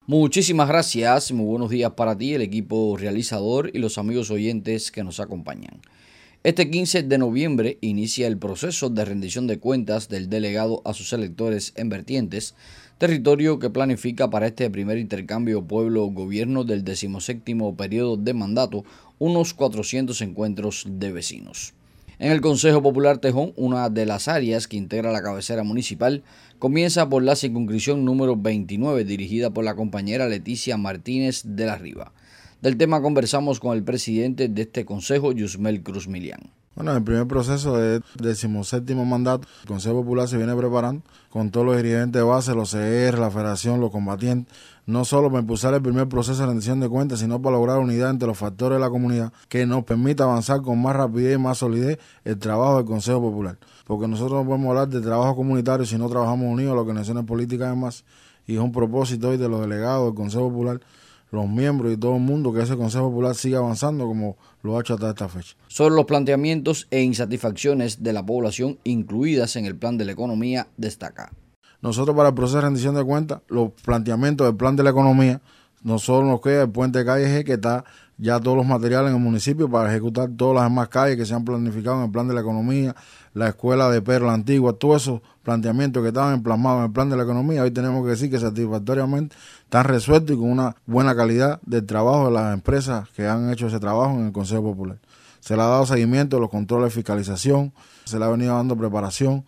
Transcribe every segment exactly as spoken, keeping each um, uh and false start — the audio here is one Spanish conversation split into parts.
Muchísimas gracias, muy buenos días para ti, el equipo realizador y los amigos oyentes que nos acompañan. Este quince de noviembre inicia el proceso de rendición de cuentas del delegado a sus electores en Vertientes, territorio que planifica para este primer intercambio pueblo-gobierno del decimoséptimo periodo de mandato unos cuatrocientos encuentros de vecinos. En el Consejo Popular Tejón, una de las áreas que integra la cabecera municipal, comienza por la circunscripción número veintinueve, dirigida por la compañera Leticia Martínez de la Riva. Del tema conversamos con el presidente de este consejo, Yusmel Cruz Milián. Bueno, el primer proceso del decimoséptimo mandato, el Consejo Popular se viene preparando con todos los dirigentes de base, los C R, la Federación, los combatientes, no solo para impulsar el primer proceso de rendición de cuentas, sino para lograr unidad entre los factores de la comunidad que nos permita avanzar con más rapidez y más solidez el trabajo del Consejo Popular. Porque nosotros no podemos hablar de trabajo comunitario si no trabajamos unidos, las organizaciones políticas además, y es un propósito hoy de los delegados del Consejo Popular, los miembros y todo el mundo, que ese Consejo Popular siga avanzando como lo ha hecho hasta esta fecha. Sobre los planteamientos e insatisfacciones de la población incluidas en el plan de la economía, destaca. Nosotros para el proceso de rendición de cuentas, los planteamientos del plan de la economía, nosotros nos queda el puente de calle G, que está ya todos los materiales en el municipio para ejecutar todas las demás calles que se han planificado en el plan de la economía, la escuela de Perla Antigua, todos esos planteamientos que estaban plasmados en el plan de la economía, hoy tenemos que decir que satisfactoriamente están resueltos y con una buena calidad del trabajo de las empresas que han hecho ese trabajo en el Consejo Popular. Se le ha dado seguimiento a los controles de fiscalización, se le ha venido dando preparación,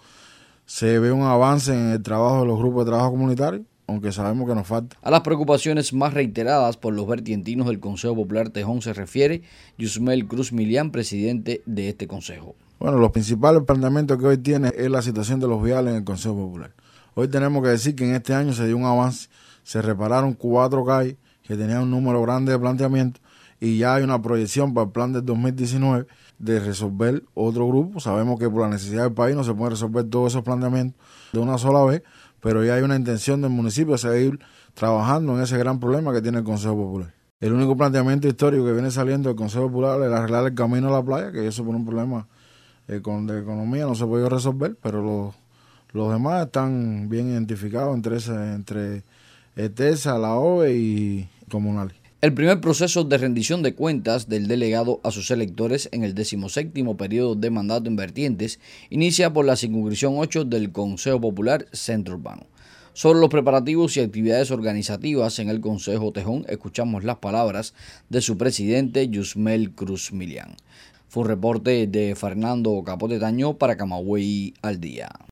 se ve un avance en el trabajo de los grupos de trabajo comunitario, aunque sabemos que nos falta. A las preocupaciones más reiteradas por los vertientinos del Consejo Popular Tejón se refiere Yusmel Cruz Milián, presidente de este consejo. Bueno, los principales planteamientos que hoy tiene es la situación de los viales en el Consejo Popular. Hoy tenemos que decir que en este año se dio un avance, se repararon cuatro calles que tenían un número grande de planteamientos y ya hay una proyección para el plan del dos mil diecinueve de resolver otro grupo. Sabemos que por la necesidad del país no se puede resolver todos esos planteamientos de una sola vez, pero ya hay una intención del municipio de seguir trabajando en ese gran problema que tiene el Consejo Popular. El único planteamiento histórico que viene saliendo del Consejo Popular es arreglar el camino a la playa, que eso por un problema eh, con, de economía no se ha podido resolver, pero los, los demás están bien identificados entre, ese, entre ETESA, la O E y comunales. El primer proceso de rendición de cuentas del delegado a sus electores en el decimoséptimo periodo de mandato en Vertientes inicia por la circunscripción ocho del Consejo Popular Centro Urbano. Sobre los preparativos y actividades organizativas en el Consejo Tejón, escuchamos las palabras de su presidente, Yusmel Cruz Milián. Fue un reporte de Fernando Capote Taño para Camagüey al Día.